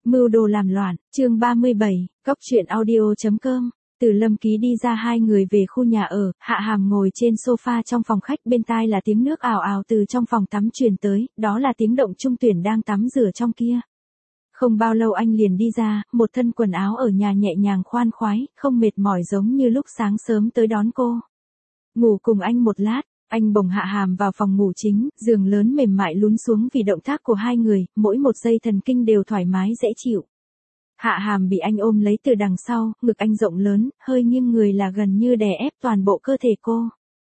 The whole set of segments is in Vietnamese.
Mưu đồ làm loạn, chương 37, Cóc truyện audio.com. Từ Lâm Ký đi ra, hai người về khu nhà ở, Hạ Hàm ngồi trên sofa trong phòng khách, bên tai là tiếng nước ào ào từ trong phòng tắm truyền tới, đó là tiếng động Trung Tuyển đang tắm rửa trong kia. Không bao lâu anh liền đi ra, một thân quần áo ở nhà nhẹ nhàng khoan khoái, không mệt mỏi giống như lúc sáng sớm tới đón cô. Ngủ cùng anh một lát. Anh bồng Hạ Hàm vào phòng ngủ chính, giường lớn mềm mại lún xuống vì động tác của hai người, mỗi một giây thần kinh đều thoải mái dễ chịu. Hạ Hàm bị anh ôm lấy từ đằng sau, ngực anh rộng lớn, hơi nghiêng người là gần như đè ép toàn bộ cơ thể cô.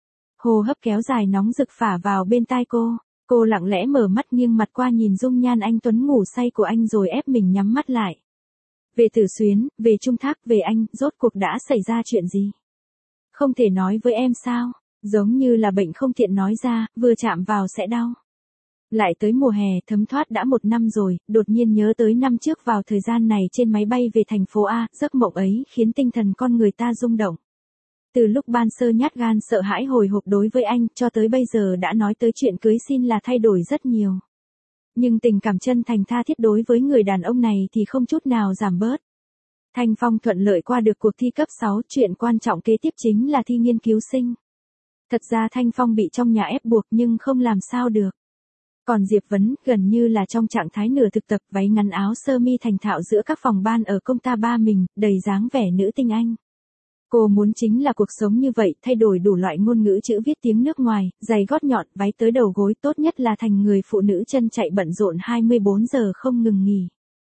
Hô hấp kéo dài nóng rực phả vào bên tai cô. Cô lặng lẽ mở mắt nghiêng mặt qua nhìn dung nhan anh tuấn ngủ say của anh rồi ép mình nhắm mắt lại. Về Tử Xuyến, về Trung Thác, về anh, rốt cuộc đã xảy ra chuyện gì? Không thể nói với em sao? Giống như là bệnh không tiện nói ra, vừa chạm vào sẽ đau. Lại tới mùa hè, thấm thoát đã 1 năm rồi, đột nhiên nhớ tới năm trước vào thời gian này trên máy bay về thành phố A, giấc mộng ấy khiến tinh thần con người ta rung động. Từ lúc ban sơ nhát gan sợ hãi hồi hộp đối với anh, cho tới bây giờ đã nói tới chuyện cưới xin là thay đổi rất nhiều. Nhưng tình cảm chân thành tha thiết đối với người đàn ông này thì không chút nào giảm bớt. Thanh Phong thuận lợi qua được cuộc thi cấp 6, chuyện quan trọng kế tiếp chính là thi nghiên cứu sinh. Thật ra Thanh Phong bị trong nhà ép buộc nhưng không làm sao được. Còn Diệp Vấn gần như là trong trạng thái nửa thực tập, váy ngắn áo sơ mi thành thạo giữa các phòng ban ở công ta ba mình, đầy dáng vẻ nữ tinh anh. Cô muốn chính là cuộc sống như vậy, thay đổi đủ loại ngôn ngữ chữ viết tiếng nước ngoài, giày gót nhọn, váy tới đầu gối, tốt nhất là thành người phụ nữ chân chạy bận rộn 24 giờ không ngừng nghỉ.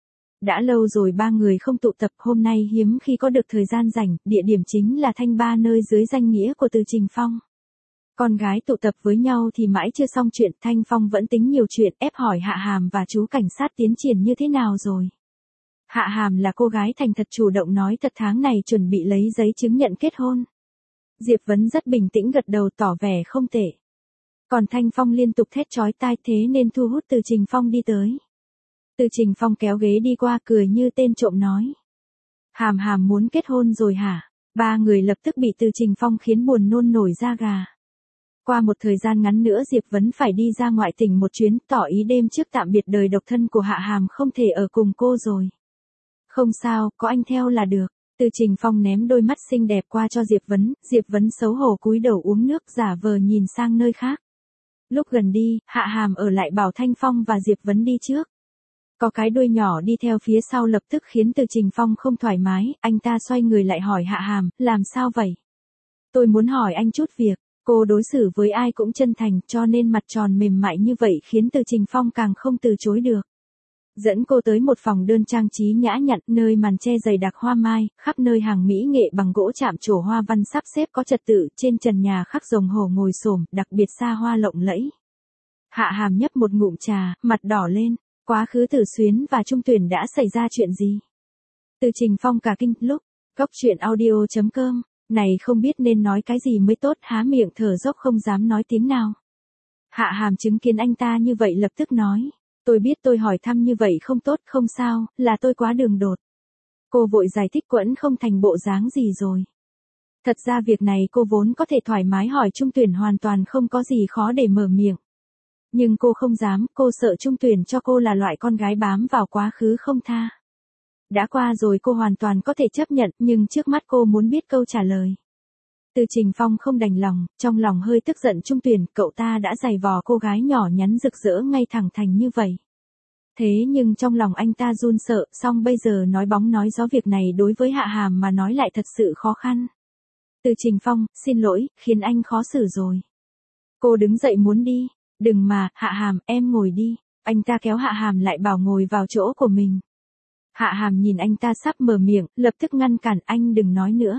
Đã lâu rồi ba người không tụ tập, hôm nay hiếm khi có được thời gian rảnh, địa điểm chính là Thanh Ba nơi dưới danh nghĩa của Từ Trình Phong. Con gái tụ tập với nhau thì mãi chưa xong chuyện, Thanh Phong vẫn tính nhiều chuyện, ép hỏi Hạ Hàm và chú cảnh sát tiến triển như thế nào rồi. Hạ Hàm là cô gái thành thật chủ động nói thật tháng này chuẩn bị lấy giấy chứng nhận kết hôn. Diệp Vấn rất bình tĩnh gật đầu tỏ vẻ không tệ. Còn Thanh Phong liên tục thét chói tai thế nên thu hút Từ Trình Phong đi tới. Từ Trình Phong kéo ghế đi qua cười như tên trộm nói. Hàm Hàm muốn kết hôn rồi hả? Ba người lập tức bị Từ Trình Phong khiến buồn nôn nổi da gà. Qua một thời gian ngắn nữa Diệp Vấn phải đi ra ngoại tỉnh một chuyến, tỏ ý đêm trước tạm biệt đời độc thân của Hạ Hàm không thể ở cùng cô rồi. Không sao, có anh theo là được. Từ Trình Phong ném đôi mắt xinh đẹp qua cho Diệp Vấn xấu hổ cúi đầu uống nước giả vờ nhìn sang nơi khác. Lúc gần đi, Hạ Hàm ở lại bảo Thanh Phong và Diệp Vấn đi trước. Có cái đuôi nhỏ đi theo phía sau lập tức khiến Từ Trình Phong không thoải mái, anh ta xoay người lại hỏi Hạ Hàm, làm sao vậy? Tôi muốn hỏi anh chút việc. Cô đối xử với ai cũng chân thành, cho nên mặt tròn mềm mại như vậy khiến Từ Trình Phong càng không từ chối được. Dẫn cô tới một phòng đơn trang trí nhã nhặn, nơi màn che dày đặc hoa mai, khắp nơi hàng mỹ nghệ bằng gỗ chạm trổ hoa văn sắp xếp có trật tự, trên trần nhà khắc rồng hổ ngồi xổm, đặc biệt xa hoa lộng lẫy. Hạ Hàm nhấp một ngụm trà, mặt đỏ lên, quá khứ Tử Xuyến và Trung Tuyển đã xảy ra chuyện gì? Từ Trình Phong cả kinh, lúc, Cóc truyện audio.com. Này không biết nên nói cái gì mới tốt, há miệng thở dốc không dám nói tiếng nào. Hạ Hàm chứng kiến anh ta như vậy lập tức nói. Tôi biết tôi hỏi thăm như vậy không tốt, không sao, là tôi quá đường đột. Cô vội giải thích quẫn không thành bộ dáng gì rồi. Thật ra việc này cô vốn có thể thoải mái hỏi Trung Tuyển, hoàn toàn không có gì khó để mở miệng. Nhưng cô không dám, cô sợ Trung Tuyển cho cô là loại con gái bám vào quá khứ không tha. Đã qua rồi cô hoàn toàn có thể chấp nhận, nhưng trước mắt cô muốn biết câu trả lời. Từ Trình Phong không đành lòng, trong lòng hơi tức giận Trung Tuyển, cậu ta đã giày vò cô gái nhỏ nhắn rực rỡ ngay thẳng thành như vậy. Thế nhưng trong lòng anh ta run sợ, song bây giờ nói bóng nói gió việc này đối với Hạ Hàm mà nói lại thật sự khó khăn. Từ Trình Phong, xin lỗi, khiến anh khó xử rồi. Cô đứng dậy muốn đi, đừng mà, Hạ Hàm, em ngồi đi. Anh ta kéo Hạ Hàm lại bảo ngồi vào chỗ của mình. Hạ Hàm nhìn anh ta sắp mở miệng, lập tức ngăn cản, anh đừng nói nữa.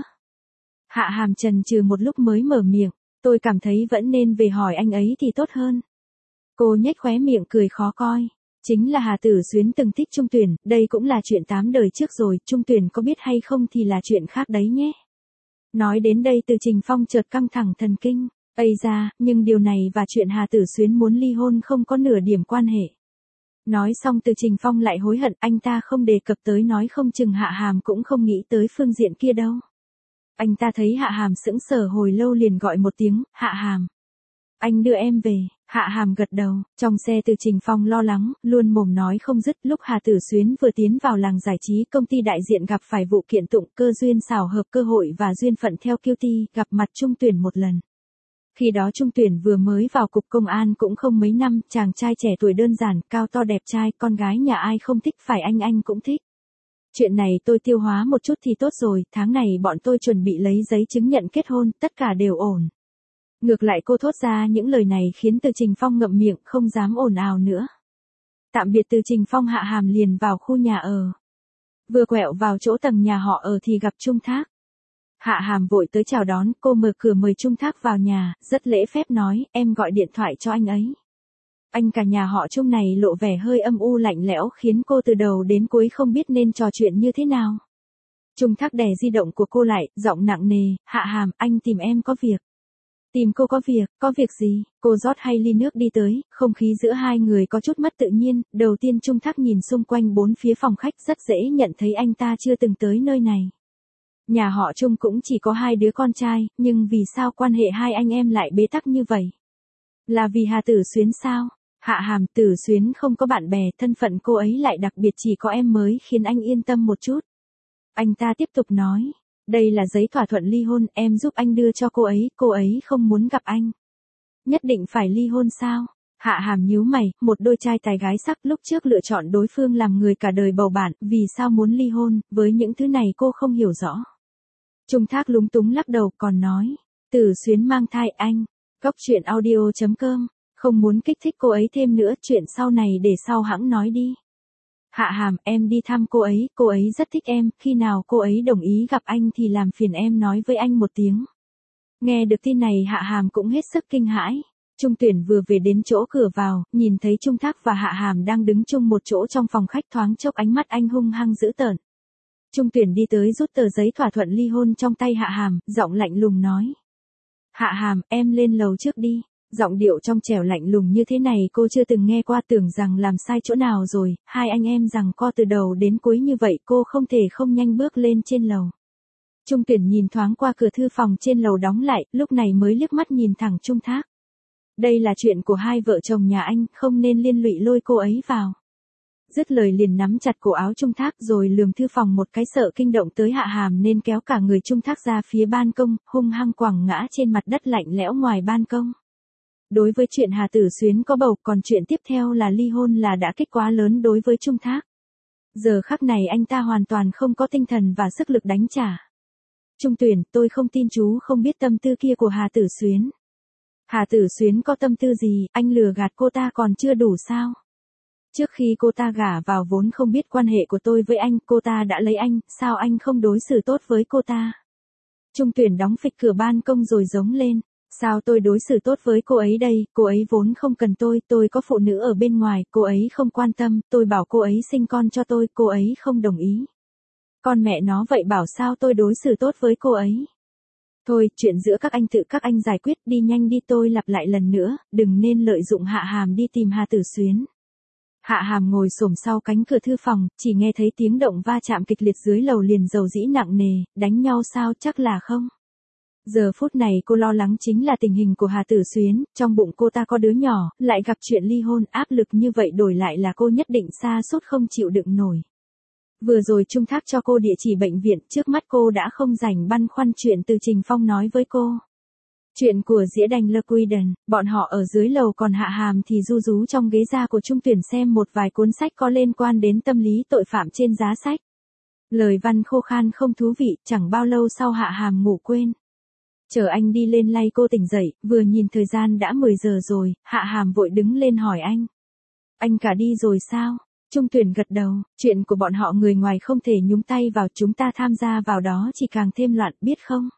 Hạ Hàm chần chừ một lúc mới mở miệng, tôi cảm thấy vẫn nên về hỏi anh ấy thì tốt hơn. Cô nhếch khóe miệng cười khó coi. Chính là Hà Tử Xuyến từng thích Trung Tuyển, đây cũng là chuyện 8 đời trước rồi, Trung Tuyển có biết hay không thì là chuyện khác đấy nhé. Nói đến đây Từ Trình Phong chợt căng thẳng thần kinh, ây da, nhưng điều này và chuyện Hà Tử Xuyến muốn ly hôn không có nửa điểm quan hệ. Nói xong Từ Trình Phong lại hối hận, anh ta không đề cập tới nói không chừng Hạ Hàm cũng không nghĩ tới phương diện kia đâu. Anh ta thấy Hạ Hàm sững sờ hồi lâu liền gọi một tiếng, Hạ Hàm. Anh đưa em về, Hạ Hàm gật đầu, trong xe Từ Trình Phong lo lắng, luôn mồm nói không dứt. Lúc Hà Tử Xuyến vừa tiến vào làng giải trí công ty đại diện gặp phải vụ kiện tụng, cơ duyên xảo hợp cơ hội và duyên phận theo QT, gặp mặt Trung Tuyển một lần. Khi đó Trung Tuyển vừa mới vào cục công an cũng không mấy năm, chàng trai trẻ tuổi đơn giản, cao to đẹp trai, con gái nhà ai không thích, phải anh cũng thích. Chuyện này tôi tiêu hóa một chút thì tốt rồi, tháng này bọn tôi chuẩn bị lấy giấy chứng nhận kết hôn, tất cả đều ổn. Ngược lại cô thốt ra những lời này khiến Từ Trình Phong ngậm miệng, không dám ồn ào nữa. Tạm biệt Từ Trình Phong, Hạ Hàm liền vào khu nhà ở. Vừa quẹo vào chỗ tầng nhà họ ở thì gặp Trung Thác. Hạ Hàm vội tới chào đón, cô mở cửa mời Trung Thác vào nhà, rất lễ phép nói, em gọi điện thoại cho anh ấy. Anh cả nhà họ Trung này lộ vẻ hơi âm u lạnh lẽo khiến cô từ đầu đến cuối không biết nên trò chuyện như thế nào. Trung Thác đè di động của cô lại, giọng nặng nề, Hạ Hàm, anh tìm em có việc. Tìm cô có việc gì? Cô rót hay ly nước đi tới, không khí giữa hai người có chút mất tự nhiên. Đầu tiên Trung Thác nhìn xung quanh bốn phía phòng khách, rất dễ nhận thấy anh ta chưa từng tới nơi này. Nhà họ Trung cũng chỉ có 2 đứa con trai, nhưng vì sao quan hệ hai anh em lại bế tắc như vậy? Là vì Hà Tử Xuyến sao? Hạ Hàm, Tử Xuyến không có bạn bè, thân phận cô ấy lại đặc biệt, chỉ có em mới khiến anh yên tâm một chút. Anh ta tiếp tục nói, đây là giấy thỏa thuận ly hôn, em giúp anh đưa cho cô ấy không muốn gặp anh. Nhất định phải ly hôn sao? Hạ Hàm nhíu mày, một đôi trai tài gái sắc lúc trước lựa chọn đối phương làm người cả đời bầu bạn, vì sao muốn ly hôn, với những thứ này cô không hiểu rõ. Trung Thác lúng túng lắc đầu còn nói, Tử Xuyến mang thai anh. Góc truyện audio.com, không muốn kích thích cô ấy thêm nữa, chuyện sau này để sau hãng nói đi. Hạ Hàm, em đi thăm cô ấy rất thích em, khi nào cô ấy đồng ý gặp anh thì làm phiền em nói với anh một tiếng. Nghe được tin này Hạ Hàm cũng hết sức kinh hãi. Trung Tuyển vừa về đến chỗ cửa vào, nhìn thấy Trung Thác và Hạ Hàm đang đứng chung một chỗ trong phòng khách, thoáng chốc ánh mắt anh hung hăng dữ tợn. Trung Tuyển đi tới rút tờ giấy thỏa thuận ly hôn trong tay Hạ Hàm, giọng lạnh lùng nói. Hạ Hàm, em lên lầu trước đi. Giọng điệu trong trẻo lạnh lùng như thế này cô chưa từng nghe qua, tưởng rằng làm sai chỗ nào rồi, hai anh em rằng co từ đầu đến cuối như vậy cô không thể không nhanh bước lên trên lầu. Trung Tuyển nhìn thoáng qua cửa thư phòng trên lầu đóng lại, lúc này mới liếc mắt nhìn thẳng Trung Thác. Đây là chuyện của hai vợ chồng nhà anh, không nên liên lụy lôi cô ấy vào. Dứt lời liền nắm chặt cổ áo Trung Thác rồi lườm thư phòng một cái, sợ kinh động tới Hạ Hàm nên kéo cả người Trung Thác ra phía ban công, hung hăng quẳng ngã trên mặt đất lạnh lẽo ngoài ban công. Đối với chuyện Hà Tử Xuyến có bầu, còn chuyện tiếp theo là ly hôn là đã kích quá lớn đối với Trung Thác. Giờ khắc này anh ta hoàn toàn không có tinh thần và sức lực đánh trả. Trung Tuyển, tôi không tin chú không biết tâm tư kia của Hà Tử Xuyến. Hà Tử Xuyến có tâm tư gì, anh lừa gạt cô ta còn chưa đủ sao? Trước khi cô ta gả vào vốn không biết quan hệ của tôi với anh, cô ta đã lấy anh, sao anh không đối xử tốt với cô ta? Trung Tuyển đóng phịch cửa ban công rồi giống lên. Sao tôi đối xử tốt với cô ấy đây, cô ấy vốn không cần tôi có phụ nữ ở bên ngoài, cô ấy không quan tâm, tôi bảo cô ấy sinh con cho tôi, cô ấy không đồng ý. Con mẹ nó vậy bảo sao tôi đối xử tốt với cô ấy? Thôi, chuyện giữa các anh tự các anh giải quyết, đi nhanh đi, tôi lặp lại lần nữa, đừng nên lợi dụng Hạ Hàm đi tìm Hà Tử Xuyến. Hạ Hàm ngồi xổm sau cánh cửa thư phòng, chỉ nghe thấy tiếng động va chạm kịch liệt dưới lầu liền dầu dĩ nặng nề, đánh nhau sao, chắc là không. Giờ phút này cô lo lắng chính là tình hình của Hà Tử Xuyến, trong bụng cô ta có đứa nhỏ, lại gặp chuyện ly hôn, áp lực như vậy đổi lại là cô nhất định sa sút không chịu đựng nổi. Vừa rồi Trung Thác cho cô địa chỉ bệnh viện, trước mắt cô đã không rảnh băn khoăn chuyện Từ Trình Phong nói với cô. Chuyện của Dĩa Đành Le Quiden, bọn họ ở dưới lầu còn Hạ Hàm thì ru rú trong ghế da của Trung Tuyển xem một vài cuốn sách có liên quan đến tâm lý tội phạm trên giá sách. Lời văn khô khan không thú vị, chẳng bao lâu sau Hạ Hàm ngủ quên. Chờ anh đi lên lay cô tỉnh dậy, vừa nhìn thời gian đã 10 giờ rồi, Hạ Hàm vội đứng lên hỏi anh. Anh cả đi rồi sao? Trung Tuyển gật đầu, chuyện của bọn họ người ngoài không thể nhúng tay vào, chúng ta tham gia vào đó chỉ càng thêm loạn, biết không?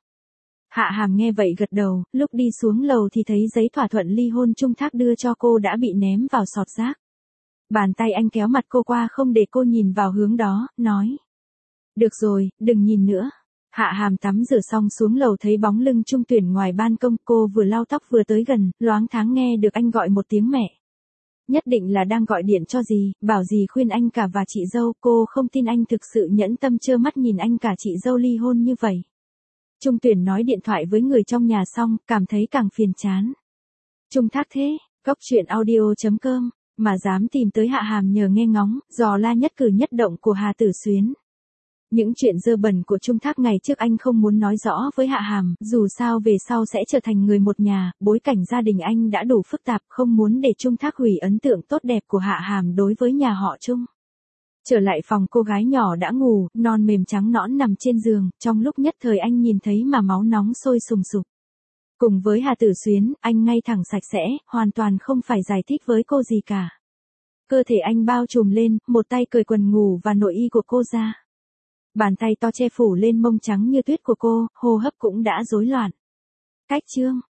Hạ Hàm nghe vậy gật đầu, lúc đi xuống lầu thì thấy giấy thỏa thuận ly hôn Trung Thác đưa cho cô đã bị ném vào sọt rác. Bàn tay anh kéo mặt cô qua không để cô nhìn vào hướng đó, nói. Được rồi, đừng nhìn nữa. Hạ Hàm tắm rửa xong xuống lầu thấy bóng lưng Trung Tuyển ngoài ban công, cô vừa lau tóc vừa tới gần, loáng thoáng nghe được anh gọi một tiếng mẹ. Nhất định là đang gọi điện cho dì, bảo dì khuyên anh cả và chị dâu, cô không tin anh thực sự nhẫn tâm trơ mắt nhìn anh cả chị dâu ly hôn như vậy. Trung Tuyển nói điện thoại với người trong nhà xong, cảm thấy càng phiền chán. Trung Thác thế, Cóc truyện audio.com, mà dám tìm tới Hạ Hàm nhờ nghe ngóng, dò la nhất cử nhất động của Hà Tử Xuyến. Những chuyện dơ bẩn của Trung Thác ngày trước anh không muốn nói rõ với Hạ Hàm, dù sao về sau sẽ trở thành người một nhà, bối cảnh gia đình anh đã đủ phức tạp, không muốn để Trung Thác hủy ấn tượng tốt đẹp của Hạ Hàm đối với nhà họ Trung. Trở lại phòng, cô gái nhỏ đã ngủ, non mềm trắng nõn nằm trên giường, trong lúc nhất thời anh nhìn thấy mà máu nóng sôi sùng sục. Cùng với Hà Tử Xuyến, anh ngay thẳng sạch sẽ, hoàn toàn không phải giải thích với cô gì cả. Cơ thể anh bao trùm lên, một tay cởi quần ngủ và nội y của cô ra. Bàn tay to che phủ lên mông trắng như tuyết của cô, hô hấp cũng đã rối loạn. Cách chương